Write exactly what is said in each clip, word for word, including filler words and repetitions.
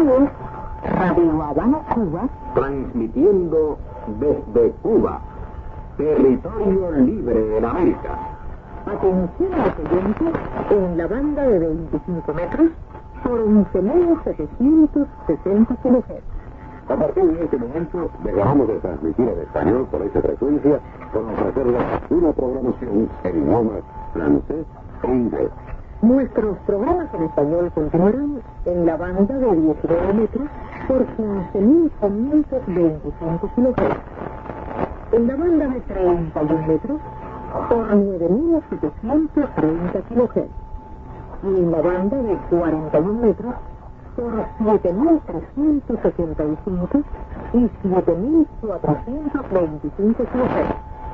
es Radio Habana, Cuba, transmitiendo desde Cuba, territorio libre en América. Atención a los oyentes en la banda de veinticinco metros por once mil setecientos sesenta kilohertz. A partir de este momento dejamos de transmitir en español por esa frecuencia para ofrecerles una programación en idiomas francés e inglés. Nuestros programas en español continuarán en la banda de diecinueve metros por quince mil quinientos veinticinco kilohertz. En la banda de treinta y uno metros por nueve mil setecientos treinta kilohertz. Y en la banda de cuarenta y uno metros por siete mil trescientos setenta y cinco y siete mil cuatrocientos veinticinco kilohertz.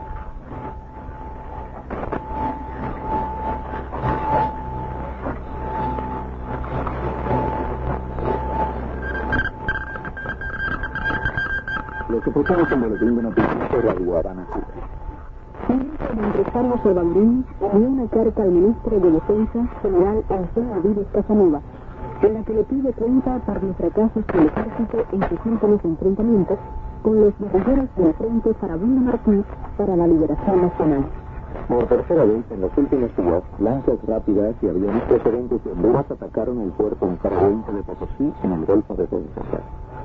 Los escuchamos en Boletín de Noticias de Radio Habana, Cuba. Un grupo de empresarios salvadoreños envió una carta al ministro de Defensa, general Antonio Vives Casanova, en la que le pide cuenta por los fracasos del ejército en sus últimos enfrentamientos con los guerrilleros del Frente Farabundo Martí para la Liberación Nacional. Por tercera vez en los últimos días, lanzas rápidas y aviones procedentes de Honduras atacaron el puerto nicaragüense de Potosí en el Golfo de Fonseca.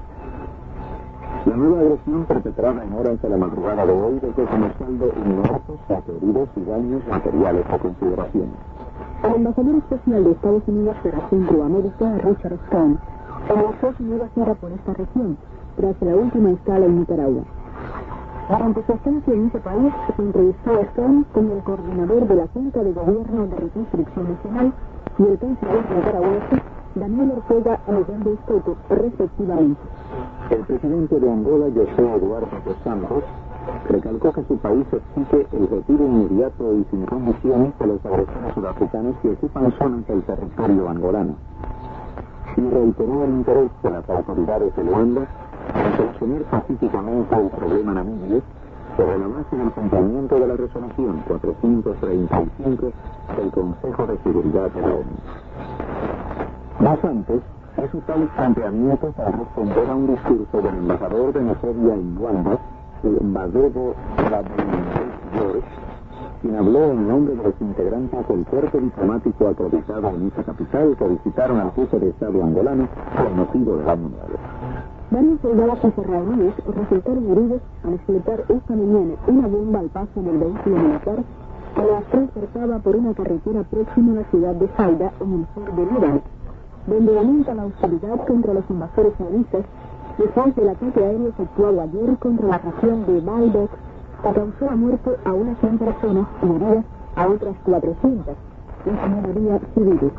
La nueva agresión perpetrada en horas de la madrugada de hoy dejó como saldo en muertos, heridos y daños materiales a consideración. El embajador especial de Estados Unidos para Centroamérica, Richard Stone, comenzó su nueva gira por esta región, tras la última escala en Nicaragua. Durante su estancia en ese país, se entrevistó a Stone con el coordinador de la Junta de Gobierno de Reconstrucción Nacional y el canciller nicaragüense, Daniel Ortega y Miguel de Escoto, respectivamente. El presidente de Angola, José Eduardo dos Santos, recalcó que su país exige el retiro inmediato y sin condiciones de los agresores sudafricanos que ocupan zonas del territorio angolano. Y reiteró el interés de las autoridades de Luanda en solucionar pacíficamente el problema namibio sobre la base del cumplimiento de la resolución cuatrocientos treinta y cinco del Consejo de Seguridad de la ONU. Dos Santos hizo tales planteamientos al responder a un discurso del embajador de Nigeria en Luanda, Badebo George, quien habló en nombre de los integrantes del cuerpo diplomático acreditado en esa capital que visitaron al jefe de Estado angolano con motivo del Año Nuevo. Varios soldados israelíes resultaron heridos al explotar esta mañana una bomba al paso del vehículo militar que los transportaba por una carretera próxima a la ciudad de Saida, en el sur de Líbano, donde aumenta la hostilidad contra los invasores sionistas después del ataque aéreo efectuado ayer contra la región de Baalbek, que causó la muerte a unas cien personas y heridas a otras cuatrocientas, en su mayoría civiles.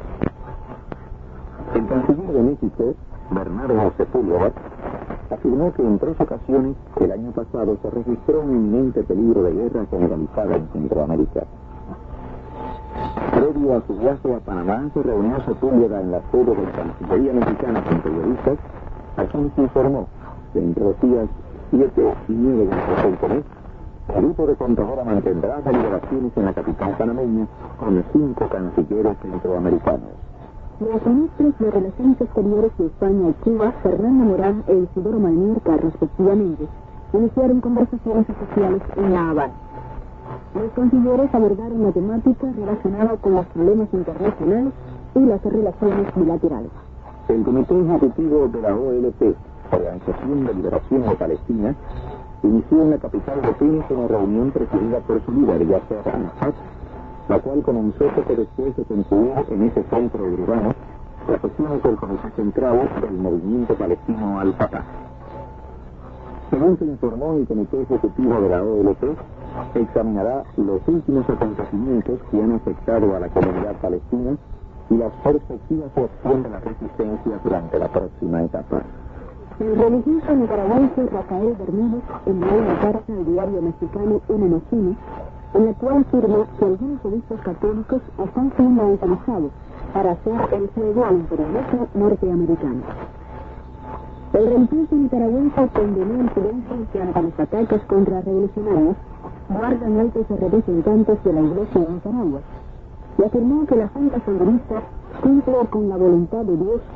El canciller de México, Bernardo Sepúlveda, afirmó que en tres ocasiones el año pasado se registró un inminente peligro de guerra generalizada en Centroamérica. Previo a su viaje a Panamá, se reunió Sepúlveda en la sede de la Cancillería Mexicana con periodistas, a quien se informó que entre los días siete y nueve del presente mes, el grupo de Contadora mantendrá deliberaciones en la capital panameña con cinco cancilleres centroamericanos. Los ministros de Relaciones Exteriores de España y Cuba, Fernando Morán e Isidoro Malmierca, respectivamente, iniciaron conversaciones oficiales en La Habana. Los cancilleres abordaron la temática relacionada con los problemas internacionales y las relaciones bilaterales. El Comité Ejecutivo de la O L P, Organización de Liberación de Palestina, inició en la capital de Túnez una reunión presidida por su líder, Yasser Arafat, la cual comenzó poco después de concluir en ese centro urbano las sesiones del Comité Central del Movimiento Palestino Al-Fatah. Según se informó, el Comité Ejecutivo de la O L P examinará los últimos acontecimientos que han afectado a la comunidad palestina y las perspectivas de acción de la resistencia durante la próxima etapa. El religioso nicaragüense Rafael Bermúdez envió una carta al diario mexicano Una Noción, en la cual afirma que algunos obispos católicos están siendo utilizados para hacer el freno al imperialismo norteamericano. El religioso nicaragüense condenó el silencio que ante los ataques contra revolucionarios guardan altos representantes de la Iglesia de Nicaragua y afirmó que la Junta Sandinista cumple con la voluntad de Dios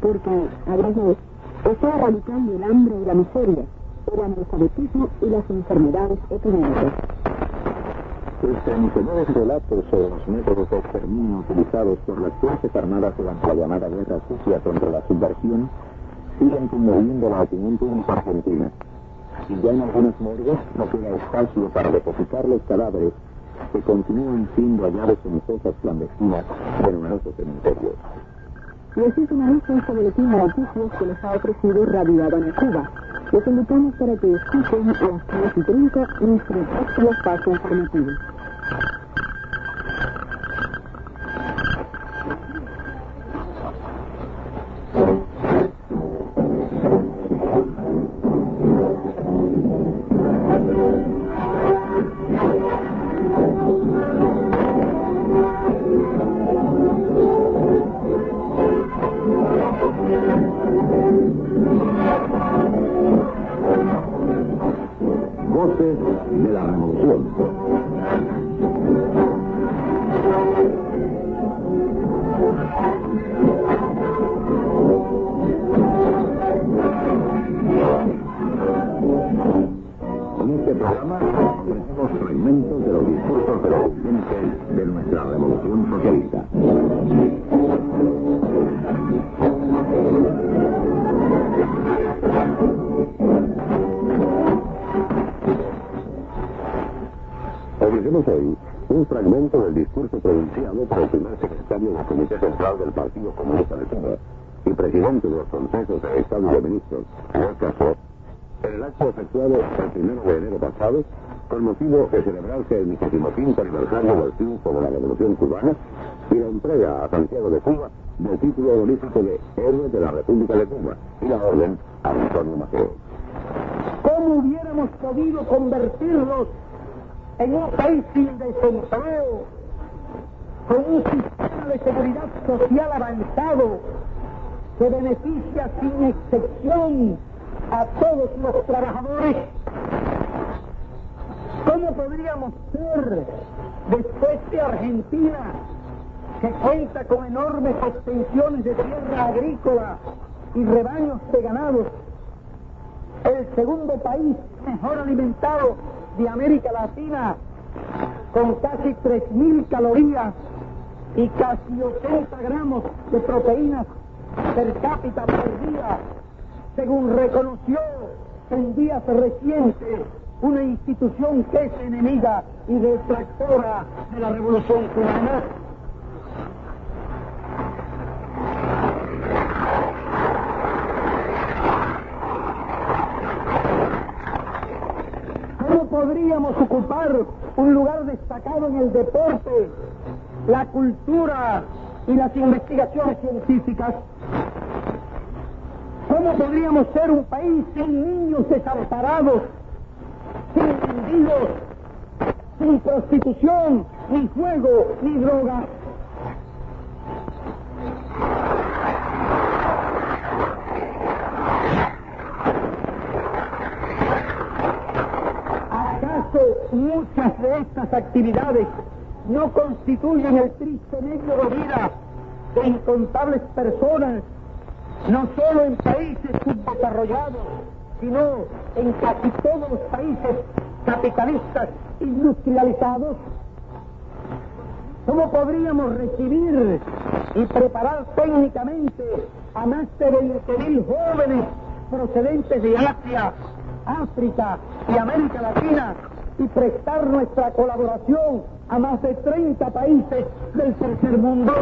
porque, agregó, está erradicando el hambre y la miseria, el analfabetismo y las enfermedades epidémicas. Estremecedores relatos sobre los métodos de exterminio utilizados por las fuerzas armadas durante la llamada guerra sucia contra la subversión siguen conmoviendo la opinión pública argentina. Y ya en algunas morgues no queda espacio para depositar los cadáveres que continúan siendo hallados en fosas clandestinas de numerosos cementerios. Y así finaliza este boletín de noticias que les ha ofrecido Radio Habana, Cuba. Les invitamos para que escuchen a las tres y treinta nuestro próximo espacio informativo. Voces de la Revolución. En este programa ofrecemos fragmentos de los discursos de los dirigentes de nuestra revolución socialista. Ofrecemos hoy un fragmento del discurso pronunciado por el primer secretario del Comité Central del Partido Comunista de Cuba y presidente de los consejos de Estado y de Ministros, Fidel Castro, en el acto efectuado el primero de enero pasado, con motivo de celebrarse el vigésimo quinto aniversario del triunfo de la Revolución Cubana y la entrega a Santiago de Cuba del título honorífico de Héroe de la República de Cuba y la orden a Antonio Maceo. ¿Cómo hubiéramos podido convertirlos en un país sin desempleo, con un sistema de seguridad social avanzado que beneficia sin excepción a todos los trabajadores? ¿Cómo podríamos ser, después de Argentina, que cuenta con enormes extensiones de tierra agrícola y rebaños de ganados, el segundo país mejor alimentado de América Latina, con casi tres mil calorías y casi ochenta gramos de proteínas per cápita por día, según reconoció en días recientes una institución que es enemiga y detractora de la Revolución Cubana? ¿Cómo podríamos ocupar un lugar destacado en el deporte, la cultura y las investigaciones científicas? ¿Cómo podríamos ser un país sin niños desamparados, sin mendigos, sin prostitución, ni juego, ni droga? Muchas de estas actividades no constituyen el triste medio de vida de incontables personas, no solo en países subdesarrollados, sino en casi todos los países capitalistas industrializados. ¿Cómo podríamos recibir y preparar técnicamente a más de veinte mil jóvenes procedentes de Asia, África y América Latina y prestar nuestra colaboración a más de treinta países del tercer mundo?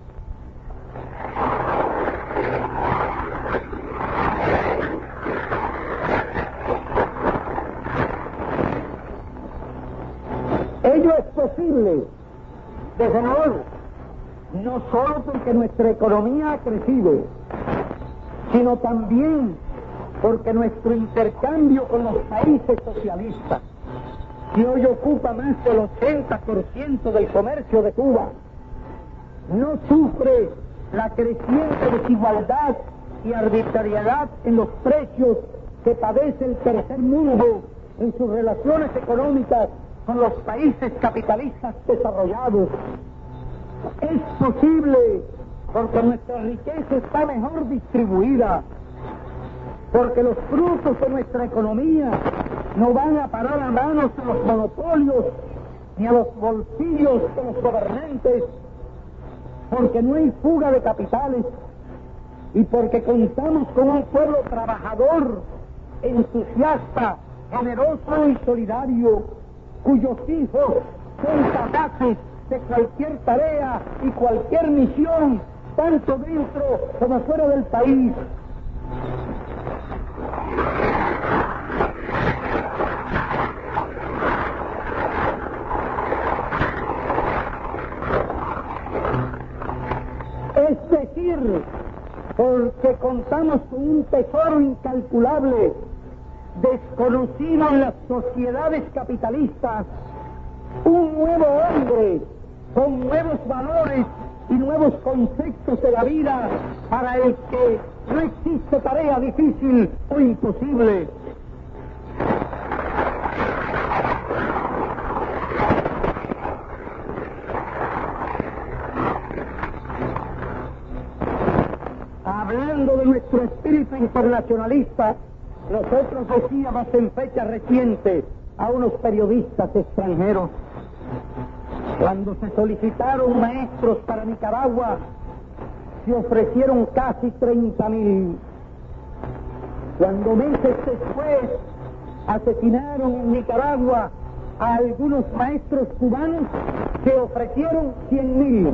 Ello es posible, desde luego, no solo porque nuestra economía ha crecido, sino también porque nuestro intercambio con los países socialistas, que hoy ocupa más del ochenta por ciento del comercio de Cuba, no sufre la creciente desigualdad y arbitrariedad en los precios que padece el tercer mundo en sus relaciones económicas con los países capitalistas desarrollados. Es posible porque nuestra riqueza está mejor distribuida, porque los frutos de nuestra economía no van a parar a manos de los monopolios ni a los bolsillos de los gobernantes, porque no hay fuga de capitales y porque contamos con un pueblo trabajador, entusiasta, generoso y solidario, cuyos hijos son capaces de cualquier tarea y cualquier misión, tanto dentro como fuera del país. Es decir, porque contamos con un tesoro incalculable, desconocido en las sociedades capitalistas, un nuevo hombre con nuevos valores y nuevos conceptos de la vida, para el que no existe tarea difícil o imposible. Hablando de nuestro espíritu internacionalista, nosotros decíamos en fecha reciente a unos periodistas extranjeros, cuando se solicitaron maestros para Nicaragua, se ofrecieron casi treinta mil. Cuando meses después asesinaron en Nicaragua a algunos maestros cubanos, se ofrecieron cien mil.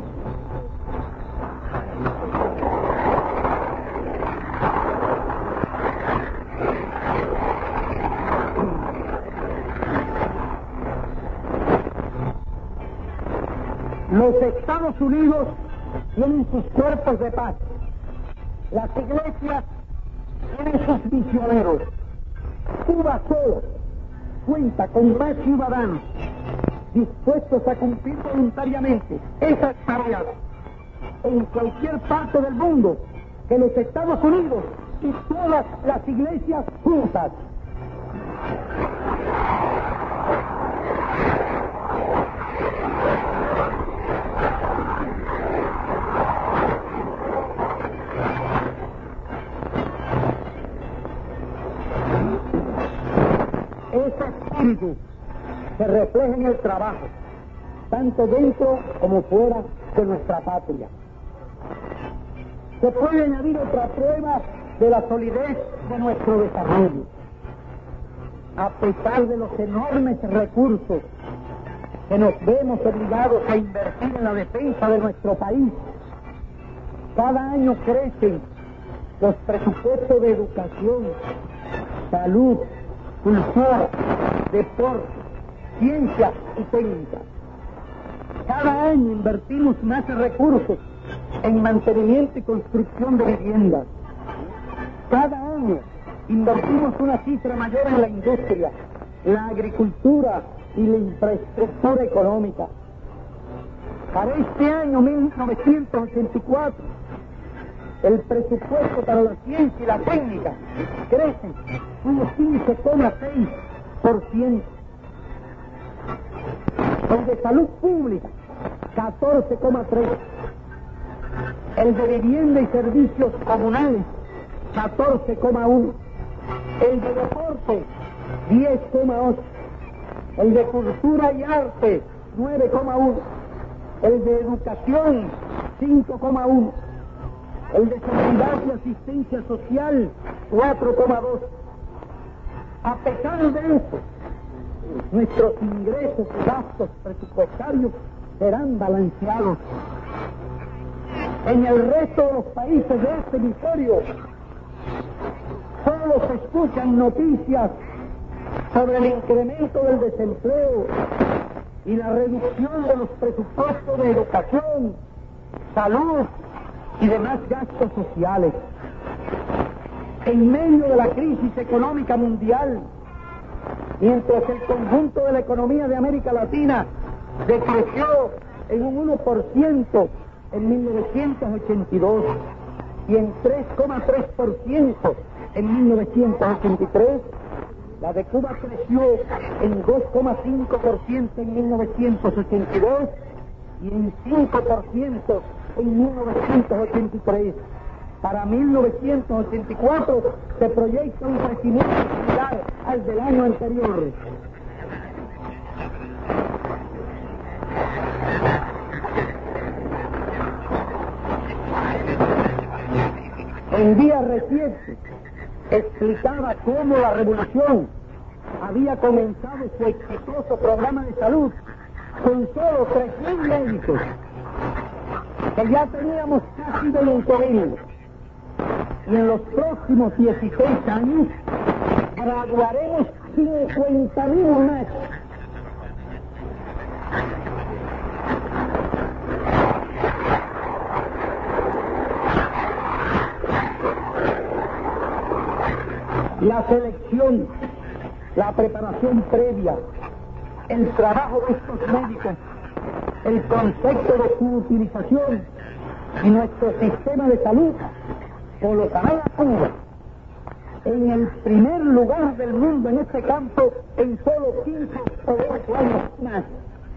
Los Estados Unidos tienen sus cuerpos de paz, las iglesias tienen sus misioneros. Cuba solo cuenta con más ciudadanos dispuestos a cumplir voluntariamente esas tareas en cualquier parte del mundo que los Estados Unidos y todas las iglesias juntas. Ese espíritu se refleja en el trabajo, tanto dentro como fuera de nuestra patria. Se puede añadir otra prueba de la solidez de nuestro desarrollo. A pesar de los enormes recursos que nos vemos obligados a invertir en la defensa de nuestro país, cada año crecen los presupuestos de educación, salud, cultura, deporte, ciencia y técnica. Cada año invertimos más recursos en mantenimiento y construcción de viviendas. Cada año invertimos una cifra mayor en la industria, la agricultura y la infraestructura económica. Para este año mil novecientos ochenta y cuatro, el presupuesto para la ciencia y la técnica crece un quince coma seis por ciento. El de salud pública, catorce coma tres por ciento. El de vivienda y servicios comunales, catorce coma uno por ciento. El de deporte, diez coma ocho por ciento. El de cultura y arte, nueve coma uno por ciento. El de educación, cinco coma uno por ciento. El de seguridad y asistencia social, cuatro coma dos por ciento. A pesar de eso, nuestros ingresos y gastos presupuestarios serán balanceados. En el resto de los países de este hemisferio, solo se escuchan noticias sobre el incremento del desempleo y la reducción de los presupuestos de educación, salud y demás gastos sociales. En medio de la crisis económica mundial, mientras el conjunto de la economía de América Latina decreció en un uno por ciento en mil novecientos ochenta y dos y en tres coma tres por ciento en mil novecientos ochenta y tres, la de Cuba creció en dos coma cinco por ciento en mil novecientos ochenta y dos y en cinco por ciento en mil novecientos ochenta y tres. Para mil novecientos ochenta y cuatro se proyecta un crecimiento similar al del año anterior. En días recientes explicaba cómo la revolución había comenzado su exitoso programa de salud con solo tres mil médicos, que ya teníamos casi veinte mil, y en los próximos dieciséis años graduaremos cincuenta mil más. La selección, la preparación previa, el trabajo de estos médicos, el concepto de su utilización y nuestro sistema de salud colocará a Cuba en el primer lugar del mundo en este campo en solo quince o ocho años más.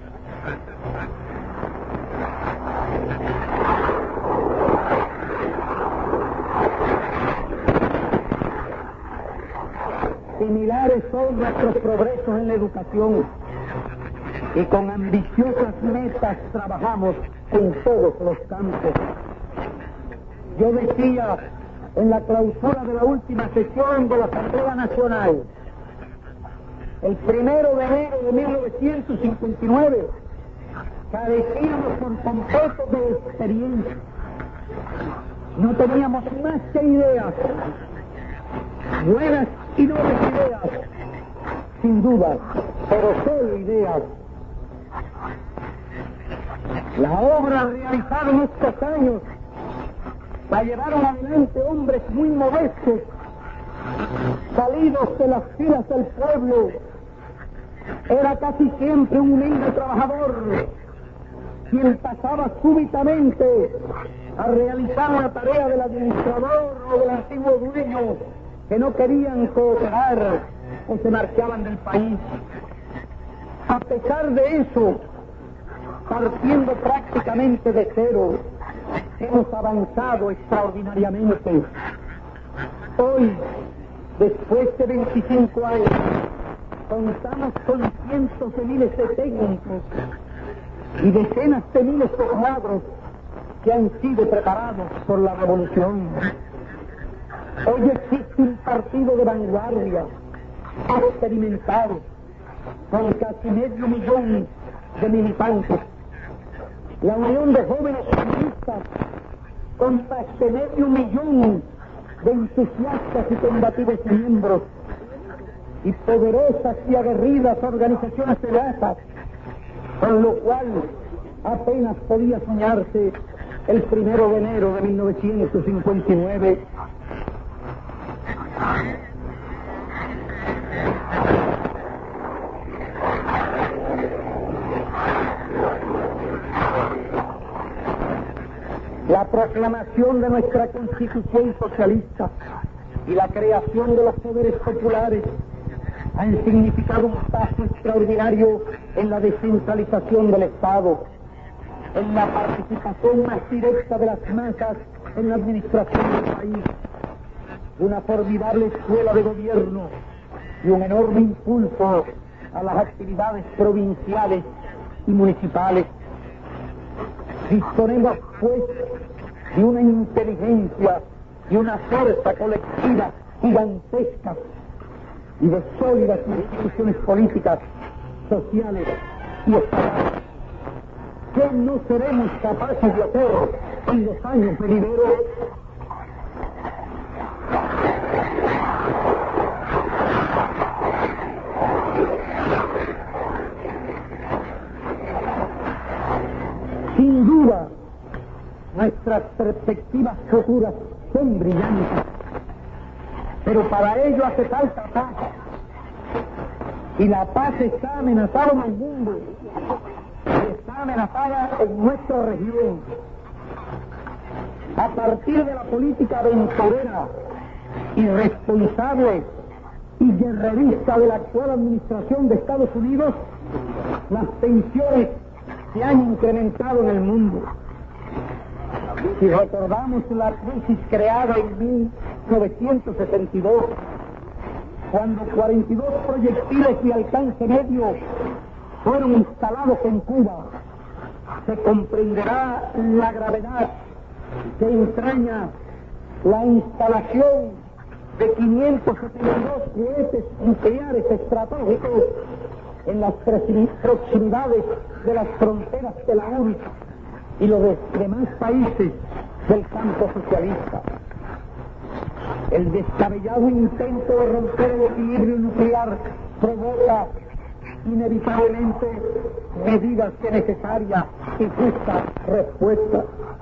Similares son nuestros progresos en la educación, y con ambiciosas metas trabajamos en todos los campos. Yo decía en la clausura de la última sesión de la Asamblea Nacional, el primero de enero de mil novecientos cincuenta y nueve, carecíamos por completo de experiencia. No teníamos más que ideas, buenas y nobles ideas, sin duda, pero solo ideas. La obra realizada en estos años la llevaron adelante hombres muy modestos, salidos de las filas del pueblo. Era casi siempre un humilde trabajador quien pasaba súbitamente a realizar la tarea del administrador o del antiguo dueño, que no querían cooperar o se marchaban del país. A pesar de eso, partiendo prácticamente de cero, hemos avanzado extraordinariamente. Hoy, después de veinticinco años, contamos con cientos de miles de técnicos y decenas de miles de cuadros que han sido preparados por la revolución. Hoy existe un partido de vanguardia, experimentado, con casi medio millón de militantes. La Unión de Jóvenes Comunistas, con más de medio millón de entusiastas y combativos miembros, y poderosas y aguerridas organizaciones de masas, con lo cual apenas podía soñarse el primero de enero de mil novecientos cincuenta y nueve. La proclamación de nuestra Constitución socialista y la creación de los poderes populares han significado un paso extraordinario en la descentralización del Estado, en la participación más directa de las masas en la administración del país, una formidable escuela de gobierno y un enorme impulso a las actividades provinciales y municipales. Disponemos, pues, de una inteligencia y una fuerza colectiva gigantesca y de sólidas instituciones políticas, sociales y estatales. ¿Qué no seremos capaces de hacer en los años venideros? Sin duda, nuestras perspectivas futuras son brillantes, pero para ello hace falta paz, y la paz está amenazada en el mundo, y está amenazada en nuestra región. A partir de la política aventurera, irresponsable y guerrerista de la actual administración de Estados Unidos, las tensiones se han incrementado en el mundo. Si recordamos la crisis creada en mil novecientos setenta y dos, cuando cuarenta y dos proyectiles de alcance medio fueron instalados en Cuba, se comprenderá la gravedad que entraña la instalación de quinientos setenta y dos cohetes nucleares estratégicos en las proximidades de las fronteras de la U R S S y los demás países del campo socialista. El descabellado intento de romper el equilibrio nuclear provoca inevitablemente medidas de necesaria y justa respuesta.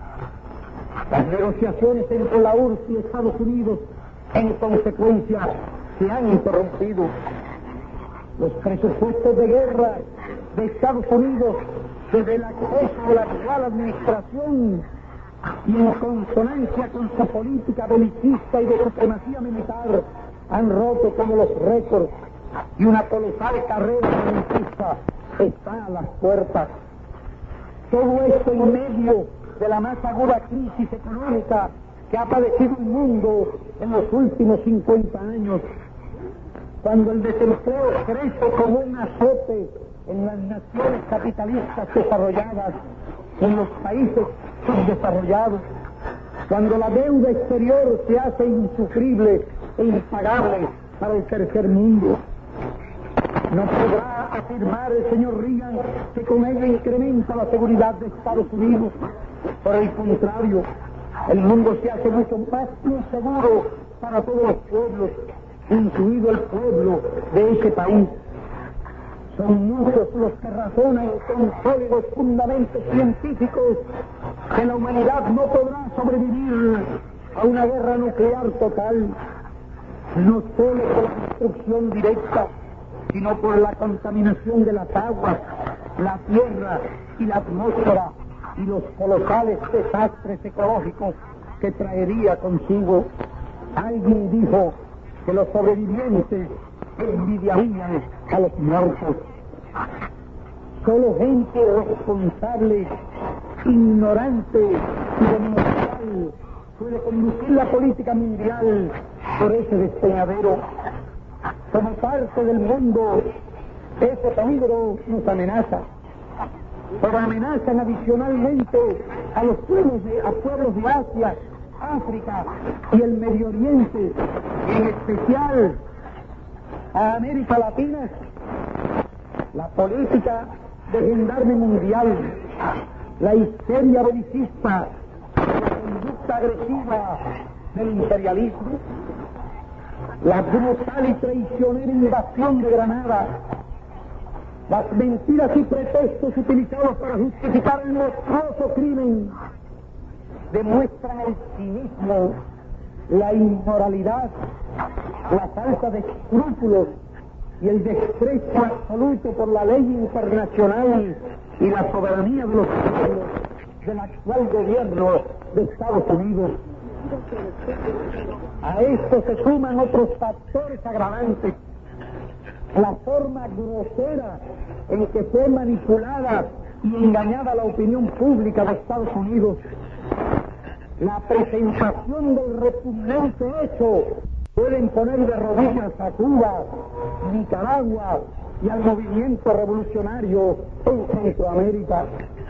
Las negociaciones entre la U R S S y Estados Unidos, en consecuencia, se han interrumpido. Los presupuestos de guerra de Estados Unidos, desde el acceso de la actual administración y en consonancia con su política belicista y de supremacía militar, han roto como los récords y una colosal carrera armamentista está a las puertas. Todo esto en medio de la más aguda crisis económica que ha padecido el mundo en los últimos cincuenta años, cuando el desempleo crece como un azote en las naciones capitalistas desarrolladas y en los países subdesarrollados, cuando la deuda exterior se hace insufrible e impagable para el tercer mundo. No podrá afirmar el señor Reagan que con ello incrementa la seguridad de Estados Unidos. Por el contrario, el mundo se hace mucho más inseguro para todos los pueblos, incluido el pueblo de ese país. Son muchos los que razonan con sólidos fundamentos científicos que la humanidad no podrá sobrevivir a una guerra nuclear total, no solo por la destrucción directa, sino por la contaminación de las aguas, la tierra y la atmósfera y los colosales desastres ecológicos que traería consigo. Alguien dijo que los sobrevivientes envidiarían a los muertos. Solo gente irresponsable, ignorante y demencial puede conducir la política mundial por ese despeñadero. Como parte del mundo, ese peligro nos amenaza. Pero amenazan adicionalmente a los pueblos de, a pueblos de Asia, África y el Medio Oriente, y en especial a América Latina. La política de gendarme mundial, la histeria belicista, la conducta agresiva del imperialismo, la brutal y traicionera invasión de Granada, las mentiras y pretextos utilizados para justificar el monstruoso crimen, demuestran el cinismo, la inmoralidad, la falta de escrúpulos y el desprecio absoluto por la ley internacional y la soberanía de los pueblos del actual gobierno de Estados Unidos. A esto se suman otros factores agravantes: la forma grosera en que fue manipulada y engañada la opinión pública de Estados Unidos, la presentación del repugnante hecho. Pueden poner de rodillas a Cuba, Nicaragua y al movimiento revolucionario en Centroamérica.